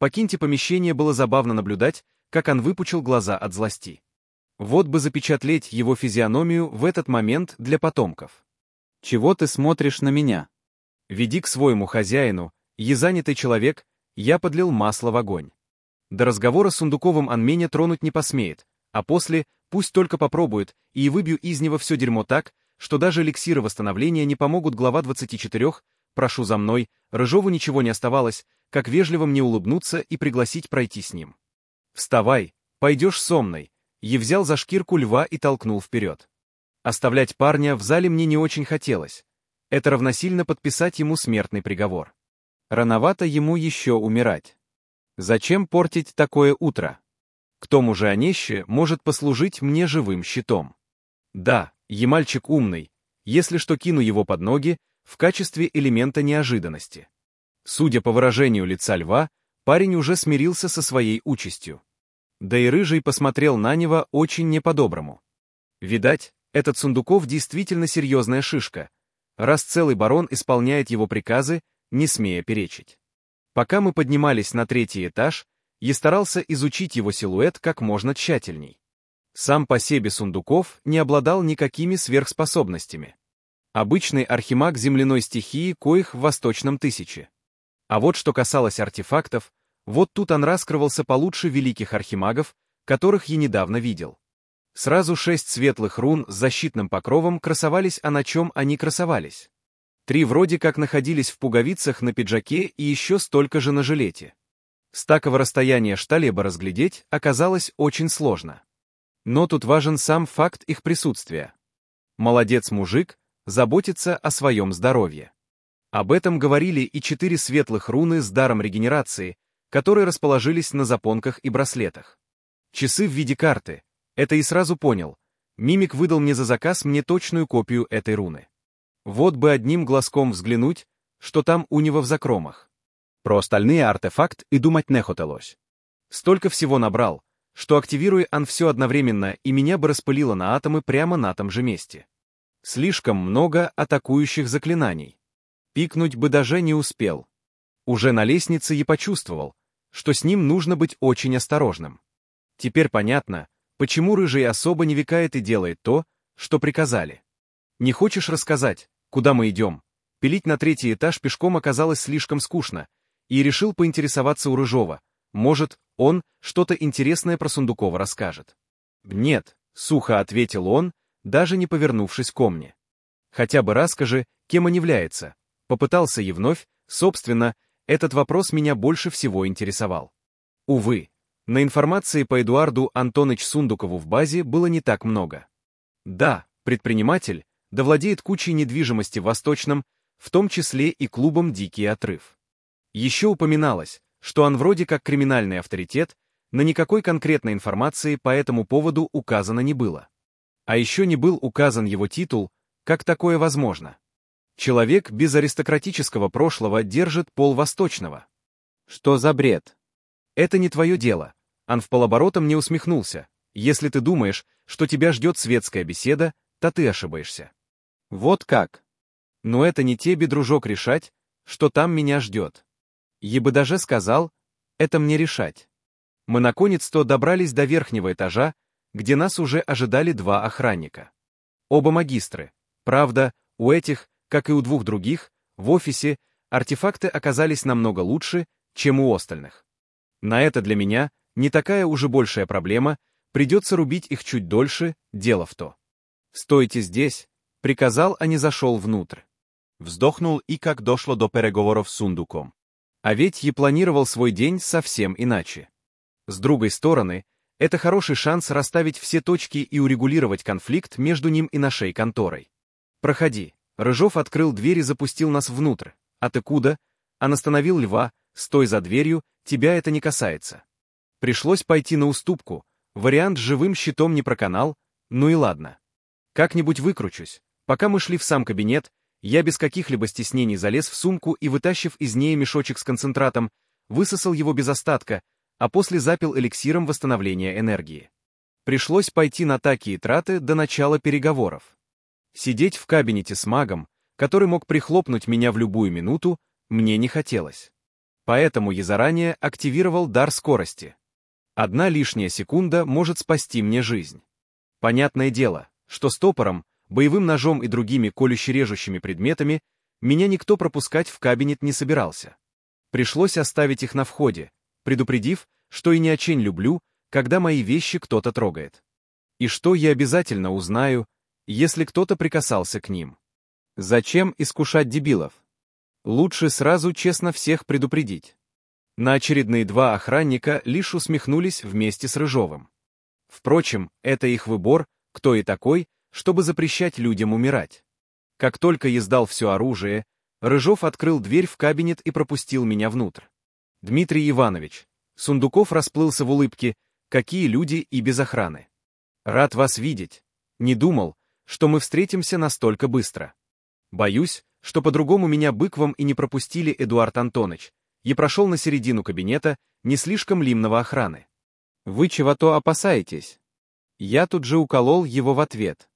покиньте помещение, было забавно наблюдать, как он выпучил глаза от злости. Вот бы запечатлеть его физиономию в этот момент для потомков. Чего ты смотришь на меня? Веди к своему хозяину, езанятый человек, я подлил масло в огонь. До разговора с Сундуковым он меня тронуть не посмеет, а после пусть только попробует, и выбью из него все дерьмо так, что даже эликсиры восстановления не помогут. Глава 24, прошу за мной, Рыжову ничего не оставалось, как вежливо мне улыбнуться и пригласить пройти с ним. «Вставай, пойдешь со мной», я взял за шкирку льва и толкнул вперед. Оставлять парня в зале мне не очень хотелось. Это равносильно подписать ему смертный приговор. Рановато ему еще умирать. Зачем портить такое утро? К тому же Онеще может послужить мне живым щитом. Да, я мальчик умный, если что кину его под ноги в качестве элемента неожиданности. Судя по выражению лица льва, парень уже смирился со своей участью. Да и Рыжий посмотрел на него очень не по-доброму. Видать, этот Сундуков действительно серьезная шишка, раз целый барон исполняет его приказы, не смея перечить. Пока мы поднимались на 3-й этаж, я старался изучить его силуэт как можно тщательней. Сам по себе Сундуков не обладал никакими сверхспособностями. Обычный архимаг земляной стихии, коих в Восточном 1000. А вот что касалось артефактов, вот тут он раскрывался получше великих архимагов, которых я недавно видел. Сразу 6 светлых рун с защитным покровом красовались, а на чем они красовались? 3 вроде как находились в пуговицах на пиджаке и еще столько же на жилете. С такого расстояния шталеба разглядеть оказалось очень сложно. Но тут важен сам факт их присутствия. Молодец мужик, заботится о своем здоровье. Об этом говорили и 4 светлых руны с даром регенерации, которые расположились на запонках и браслетах. Часы в виде карты. Это и сразу понял. Мимик выдал мне за заказ мне точную копию этой руны. Вот бы одним глазком взглянуть, что там у него в закромах. Про остальные артефакт и думать не хотелось. Столько всего набрал, что активируя он все одновременно, и меня бы распылило на атомы прямо на том же месте. Слишком много атакующих заклинаний. Пикнуть бы даже не успел. Уже на лестнице я почувствовал, что с ним нужно быть очень осторожным. Теперь понятно, почему Рыжий особо не викает и делает то, что приказали. Не хочешь рассказать, куда мы идем? Пилить на 3-й этаж пешком оказалось слишком скучно, и решил поинтересоваться у Рыжова. Может, он что-то интересное про Сундукова расскажет. «Нет», — сухо ответил он, даже не повернувшись ко мне. «Хотя бы расскажи, кем он является». Попытался и вновь, собственно, этот вопрос меня больше всего интересовал. Увы, на информации по Эдуарду Антоновичу Сундукову в базе было не так много. Да, предприниматель, да владеет кучей недвижимости в Восточном, в том числе и клубом «Дикий отрыв». Еще упоминалось, что он вроде как криминальный авторитет, но никакой конкретной информации по этому поводу указано не было. А еще не был указан его титул, как такое возможно. Человек без аристократического прошлого держит пол Восточного. Что за бред? Это не твое дело. Он вполоборота мне усмехнулся. Если ты думаешь, что тебя ждет светская беседа, то ты ошибаешься. Вот как? Но это не тебе, дружок, решать, что там меня ждет. Я бы даже сказал, это мне решать. Мы наконец-то добрались до верхнего этажа, где нас уже ожидали 2 охранника. Оба магистры. Правда, у этих, как и у 2 других, в офисе артефакты оказались намного лучше, чем у остальных. На это для меня не такая уже большая проблема, придется рубить их чуть дольше, дело в то. «Стойте здесь», — приказал, а не зашел внутрь. Вздохнул и как дошло до переговоров с Сундуком. А ведь я планировал свой день совсем иначе. С другой стороны, это хороший шанс расставить все точки и урегулировать конфликт между ним и нашей конторой. «Проходи». Рыжов открыл дверь и запустил нас внутрь. «А ты куда?» Он остановил льва. «Стой за дверью, тебя это не касается». Пришлось пойти на уступку. Вариант с живым щитом не проканал, ну и ладно. Как-нибудь выкручусь. Пока мы шли в сам кабинет, я без каких-либо стеснений залез в сумку и, вытащив из нее мешочек с концентратом, высосал его без остатка, а после запил эликсиром восстановления энергии. Пришлось пойти на такие траты до начала переговоров. Сидеть в кабинете с магом, который мог прихлопнуть меня в любую минуту, мне не хотелось. Поэтому я заранее активировал дар скорости. Одна лишняя секунда может спасти мне жизнь. Понятное дело, что с топором, боевым ножом и другими колюще-режущими предметами меня никто пропускать в кабинет не собирался. Пришлось оставить их на входе, предупредив, что и не очень люблю, когда мои вещи кто-то трогает. И что я обязательно узнаю, если кто-то прикасался к ним. Зачем искушать дебилов? Лучше сразу честно всех предупредить. На очередные 2 охранника лишь усмехнулись вместе с Рыжовым. Впрочем, это их выбор, кто и такой, чтобы запрещать людям умирать. Как только я сдал все оружие, Рыжов открыл дверь в кабинет и пропустил меня внутрь. Дмитрий Иванович, Сундуков расплылся в улыбке, какие люди и без охраны. Рад вас видеть. Не думал, что мы встретимся настолько быстро. Боюсь, что по-другому меня быквом и не пропустили, Эдуард Антонович. Я прошел на середину кабинета, не слишком лимного охраны. Вы чего-то опасаетесь? Я тут же уколол его в ответ.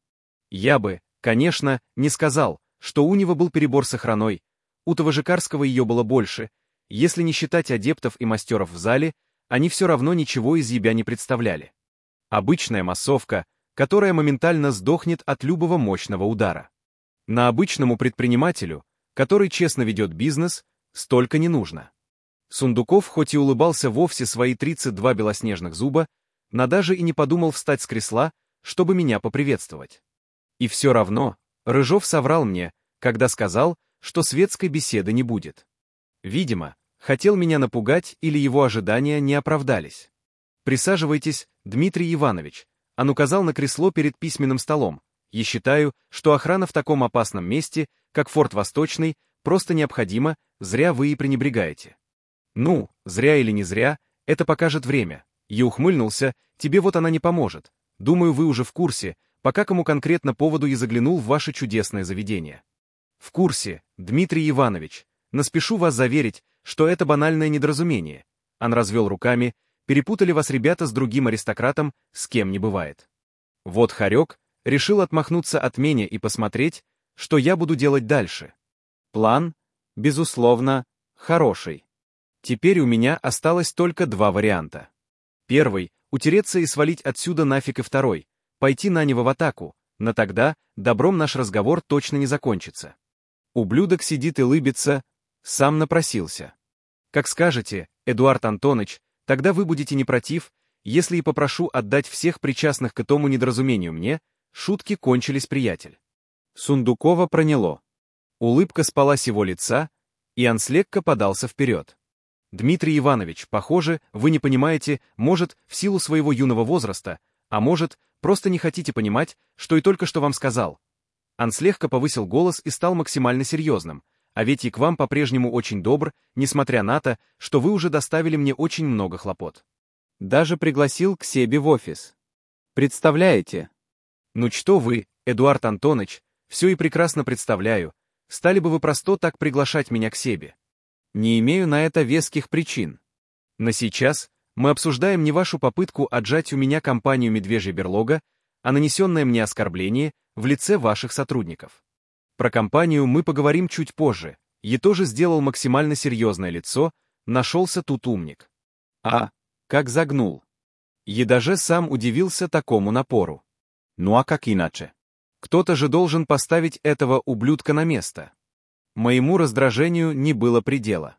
Я бы, конечно, не сказал, что у него был перебор с охраной, у того Жикарского ее было больше, если не считать адептов и мастеров в зале, они все равно ничего из себя не представляли. Обычная массовка, которая моментально сдохнет от любого мощного удара. На обычному предпринимателю, который честно ведет бизнес, столько не нужно. Сундуков хоть и улыбался во все свои 32 белоснежных зуба, но даже и не подумал встать с кресла, чтобы меня поприветствовать. И все равно, Рыжов соврал мне, когда сказал, что светской беседы не будет. Видимо, хотел меня напугать или его ожидания не оправдались. «Присаживайтесь, Дмитрий Иванович», он указал на кресло перед письменным столом. «Я считаю, что охрана в таком опасном месте, как Форт Восточный, просто необходима, зря вы и пренебрегаете». «Ну, зря или не зря, это покажет время». Я ухмыльнулся, тебе вот она не поможет. Думаю, вы уже в курсе, по какому конкретно поводу я заглянул в ваше чудесное заведение. В курсе, Дмитрий Иванович, но спешу вас заверить, что это банальное недоразумение. Он развел руками, перепутали вас ребята с другим аристократом, с кем не бывает. Вот хорек решил отмахнуться от меня и посмотреть, что я буду делать дальше. План, безусловно, хороший. Теперь у меня осталось только 2 варианта. Первый — утереться и свалить отсюда нафиг, и второй — пойти на него в атаку, но тогда добром наш разговор точно не закончится. Ублюдок сидит и лыбится, сам напросился. Как скажете, Эдуард Антонович, тогда вы будете не против, если и попрошу отдать всех причастных к этому недоразумению мне, шутки кончились, приятель. Сундукова проняло. Улыбка спала с его лица, и он слегка подался вперед. Дмитрий Иванович, похоже, вы не понимаете, может, в силу своего юного возраста, а может, просто не хотите понимать, что и только что вам сказал. Он слегка повысил голос и стал максимально серьезным, а ведь и к вам по-прежнему очень добр, несмотря на то, что вы уже доставили мне очень много хлопот. Даже пригласил к себе в офис. Представляете? Ну что вы, Эдуард Антонович, все и прекрасно представляю, стали бы вы просто так приглашать меня к себе. Не имею на это веских причин. Но сейчас мы обсуждаем не вашу попытку отжать у меня компанию «Медвежья берлога», а нанесенное мне оскорбление в лице ваших сотрудников. Про компанию мы поговорим чуть позже. Я тоже сделал максимально серьезное лицо, нашелся тут умник. А, как загнул. Я даже сам удивился такому напору. Ну а как иначе? Кто-то же должен поставить этого ублюдка на место. Моему раздражению не было предела.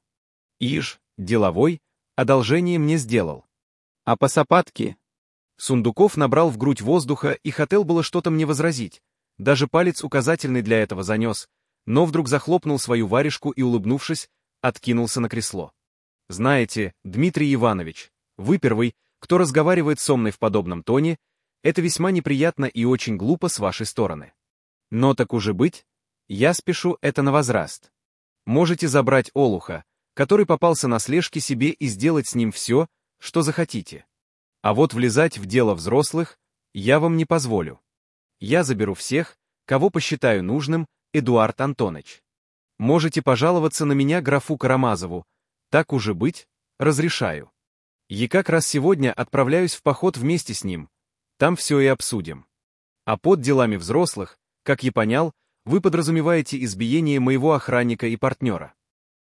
Иж, деловой, одолжение мне сделал. А по сапатке? Сундуков набрал в грудь воздуха и хотел было что-то мне возразить. Даже палец указательный для этого занес, но вдруг захлопнул свою варежку и, улыбнувшись, откинулся на кресло. Знаете, Дмитрий Иванович, вы первый, кто разговаривает со мной в подобном тоне, это весьма неприятно и очень глупо с вашей стороны. Но так уже быть, я спешу это на возраст. Можете забрать олуха, который попался на слежке, себе и сделать с ним все, что захотите. А вот влезать в дело взрослых я вам не позволю. Я заберу всех, кого посчитаю нужным, Эдуард Антонович. Можете пожаловаться на меня графу Карамазову, так уже быть, разрешаю. Я как раз сегодня отправляюсь в поход вместе с ним, там все и обсудим. А под делами взрослых, как я понял, вы подразумеваете избиение моего охранника и партнера.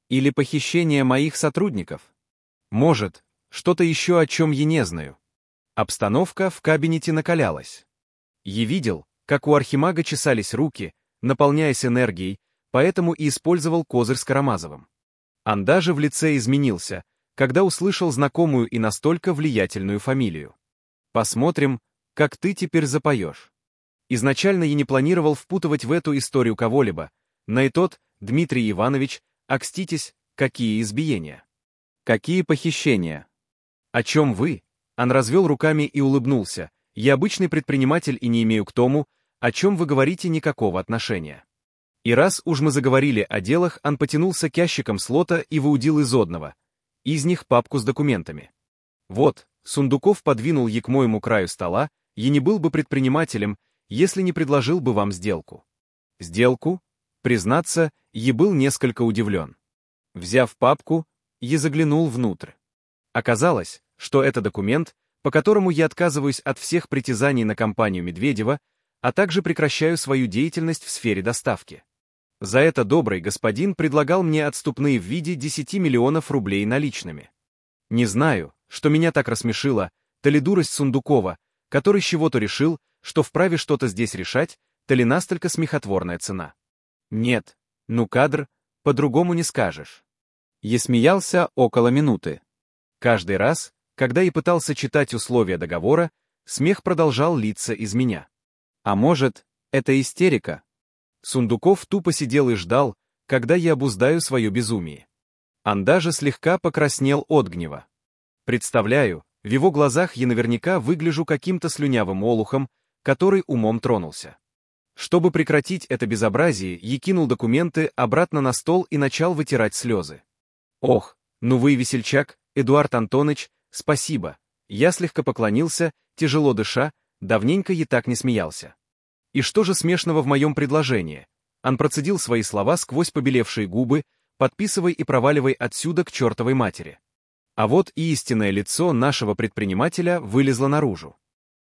Или похищение моих сотрудников? Может, что-то еще, о чем я не знаю. Обстановка в кабинете накалялась. Я видел, как у архимага чесались руки, наполняясь энергией, поэтому и использовал козырь с Карамазовым. Анда же в лице изменился, когда услышал знакомую и настолько влиятельную фамилию. Посмотрим, как ты теперь запоешь. Изначально я не планировал впутывать в эту историю кого-либо, но и тот, Дмитрий Иванович, окститесь, какие избиения. Какие похищения? О чем вы? Он развел руками и улыбнулся. Я обычный предприниматель и не имею к тому, о чем вы говорите, никакого отношения. И раз уж мы заговорили о делах, он потянулся к ящикам слота и выудил из одного. Из них папку с документами. Вот, Сундуков подвинул я к моему краю стола, я не был бы предпринимателем, если не предложил бы вам сделку. Сделку? Признаться, я был несколько удивлен. Взяв папку, я заглянул внутрь. Оказалось, что это документ, по которому я отказываюсь от всех притязаний на компанию Медведева, а также прекращаю свою деятельность в сфере доставки. За это добрый господин предлагал мне отступные в виде 10 миллионов рублей наличными. Не знаю, что меня так рассмешило, то ли дурость Сундукова, который с чего-то решил, что вправе что-то здесь решать, то ли настолько смехотворная цена. Нет, ну кадр, по-другому не скажешь. Я смеялся около минуты. Каждый раз, когда я пытался читать условия договора, смех продолжал литься из меня. А может, это истерика? Сундуков тупо сидел и ждал, когда я обуздаю свое безумие. Он даже слегка покраснел от гнева. Представляю, в его глазах я наверняка выгляжу каким-то слюнявым олухом, который умом тронулся. Чтобы прекратить это безобразие, я кинул документы обратно на стол и начал вытирать слезы. Ох, ну вы весельчак, Эдуард Антонович, спасибо. Я слегка поклонился, тяжело дыша, давненько я так не смеялся. И что же смешного в моем предложении? Он процедил свои слова сквозь побелевшие губы, подписывай и проваливай отсюда к чертовой матери. А вот и истинное лицо нашего предпринимателя вылезло наружу.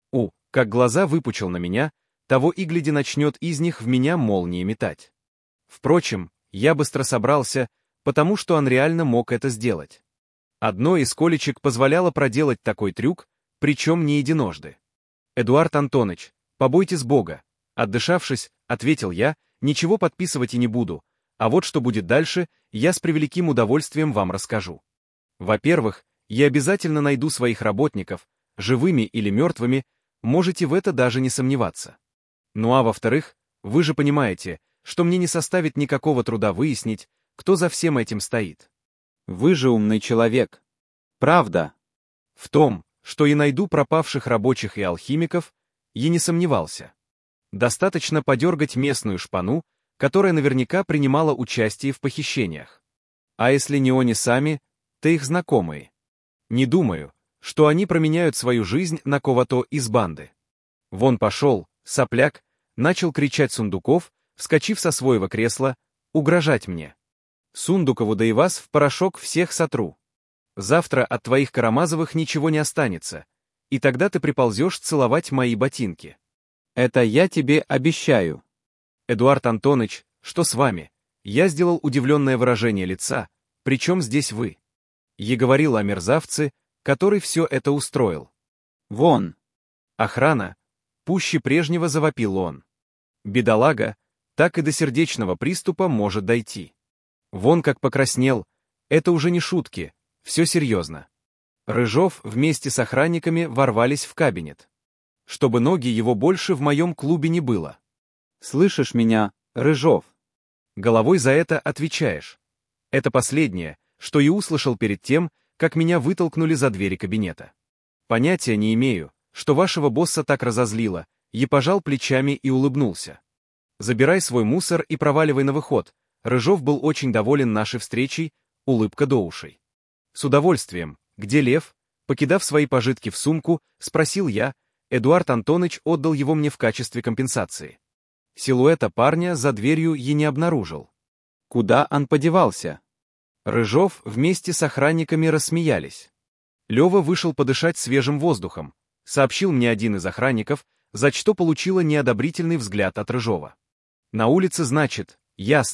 Как глаза выпучил на меня, того и гляди начнет из них в меня молнии метать. Впрочем, я быстро собрался, потому что он реально мог это сделать. Одно из колечек позволяло проделать такой трюк, причем не единожды. «Эдуард Антонович, побойтесь Бога», отдышавшись, ответил я, ничего подписывать и не буду, а вот что будет дальше, я с превеликим удовольствием вам расскажу. Во-первых, я обязательно найду своих работников, живыми или мертвыми, можете в это даже не сомневаться. Ну а во-вторых, вы же понимаете, что мне не составит никакого труда выяснить, кто за всем этим стоит. Вы же умный человек. Правда? В том, что я найду пропавших рабочих и алхимиков, я не сомневался. Достаточно подергать местную шпану, которая наверняка принимала участие в похищениях. А если не они сами, то их знакомые. Не думаю, что они променяют свою жизнь на кого-то из банды. Вон пошел, сопляк, начал кричать Сундуков, вскочив со своего кресла, угрожать мне. Сундукову да и вас в порошок всех сотру. Завтра от твоих Карамазовых ничего не останется, и тогда ты приползешь целовать мои ботинки. Это я тебе обещаю. Эдуард Антонович, что с вами? Я сделал удивленное выражение лица, причем здесь вы. Я говорил о мерзавце, который все это устроил. Вон. Охрана. Пуще прежнего завопил он. Бедолага, так и до сердечного приступа может дойти. Вон как покраснел. Это уже не шутки, все серьезно. Рыжов вместе с охранниками ворвались в кабинет. Чтобы ноги его больше в моем клубе не было. Слышишь меня, Рыжов? Головой за это отвечаешь. Это последнее, что я услышал перед тем, как меня вытолкнули за двери кабинета. Понятия не имею, что вашего босса так разозлило, я пожал плечами и улыбнулся. Забирай свой мусор и проваливай на выход. Рыжов был очень доволен нашей встречей, улыбка до ушей. С удовольствием. Где Лев? Покидав свои пожитки в сумку, спросил я, Эдуард Антонович отдал его мне в качестве компенсации. Силуэта парня за дверью я не обнаружил. Куда он подевался? Рыжов вместе с охранниками рассмеялись. Лева вышел подышать свежим воздухом, сообщил мне один из охранников, за что получила неодобрительный взгляд от Рыжова. На улице, значит, ясно,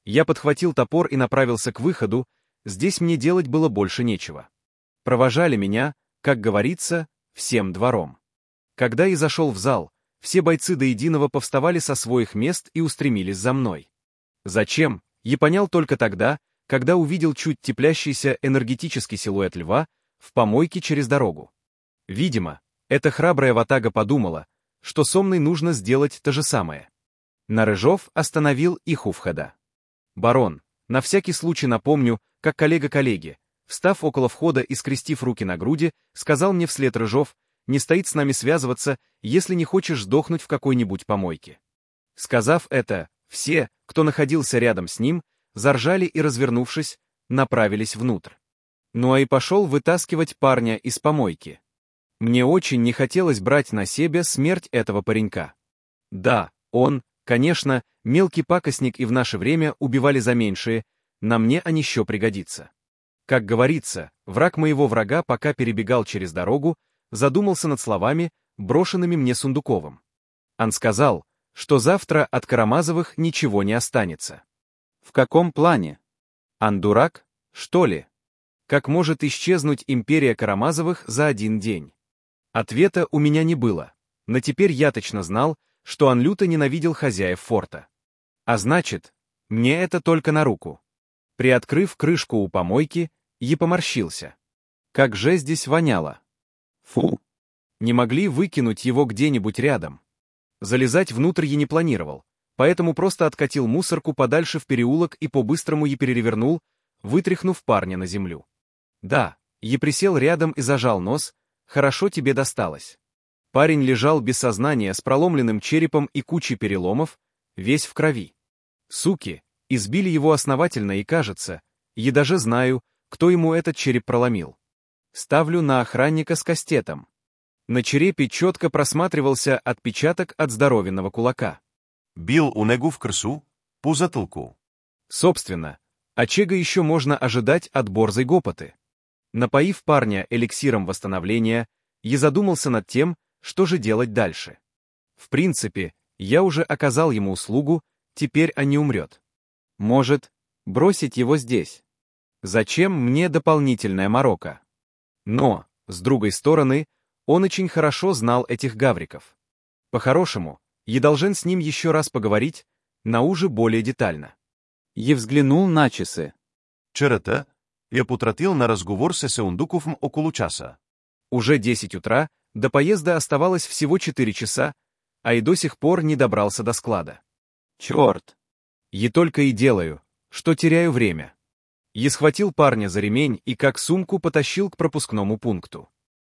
Я подхватил топор и направился к выходу, здесь мне делать было больше нечего. Провожали меня, как говорится, всем двором. Когда я зашел в зал, все бойцы до единого повставали со своих мест и устремились за мной. Зачем, я понял только тогда, когда увидел чуть теплящийся энергетический силуэт льва в помойке через дорогу. Видимо, эта храбрая ватага подумала, что со мной нужно сделать то же самое. Нарыжов остановил их у входа. «Барон, на всякий случай напомню, как коллега коллеге, встав около входа и скрестив руки на груди, сказал мне вслед Рыжов, не стоит с нами связываться, если не хочешь сдохнуть в какой-нибудь помойке». Сказав это, все, кто находился рядом с ним, заржали и, развернувшись, направились внутрь. Ну а и пошел вытаскивать парня из помойки. Мне очень не хотелось брать на себя смерть этого паренька. Да, он, конечно, мелкий пакостник и в наше время убивали за меньшие, на мне они еще пригодится. Как говорится, враг моего врага, пока перебегал через дорогу, задумался над словами, брошенными мне Сундуковым. Он сказал, что завтра от Карамазовых ничего не останется. В каком плане? Ан дурак, что ли? Как может исчезнуть империя Карамазовых за один день? Ответа у меня не было, но теперь я точно знал, что он люто ненавидел хозяев форта. А значит, мне это только на руку. Приоткрыв крышку у помойки, я поморщился. Как же здесь воняло. Фу. Не могли выкинуть его где-нибудь рядом. Залезать внутрь я не планировал, поэтому просто откатил мусорку подальше в переулок и по-быстрому я перевернул, вытряхнув парня на землю. Да, я присел рядом и зажал нос, хорошо тебе досталось. Парень лежал без сознания с проломленным черепом и кучей переломов, весь в крови. Суки, избили его основательно и, кажется, я даже знаю, кто ему этот череп проломил. Ставлю на охранника с кастетом. На черепе четко просматривался отпечаток от здоровенного кулака. Бил у него в крсу, по затылку. Собственно, от чего еще можно ожидать от борзой гопоты? Напоив парня эликсиром восстановления, я задумался над тем, что же делать дальше. В принципе, я уже оказал ему услугу, теперь он не умрет. Может, бросить его здесь? Зачем мне дополнительная морока? Но, с другой стороны, он очень хорошо знал этих гавриков. По-хорошему, я должен с ним еще раз поговорить, на уже более детально. Я взглянул на часы. Вчера-то я потратил на разговор с Сеундуковым около часа. Уже 10 утра, до поезда оставалось всего 4 часа, а и до сих пор не добрался до склада. Черт! Я только и делаю, что теряю время. Я схватил парня за ремень и как сумку потащил к пропускному пункту.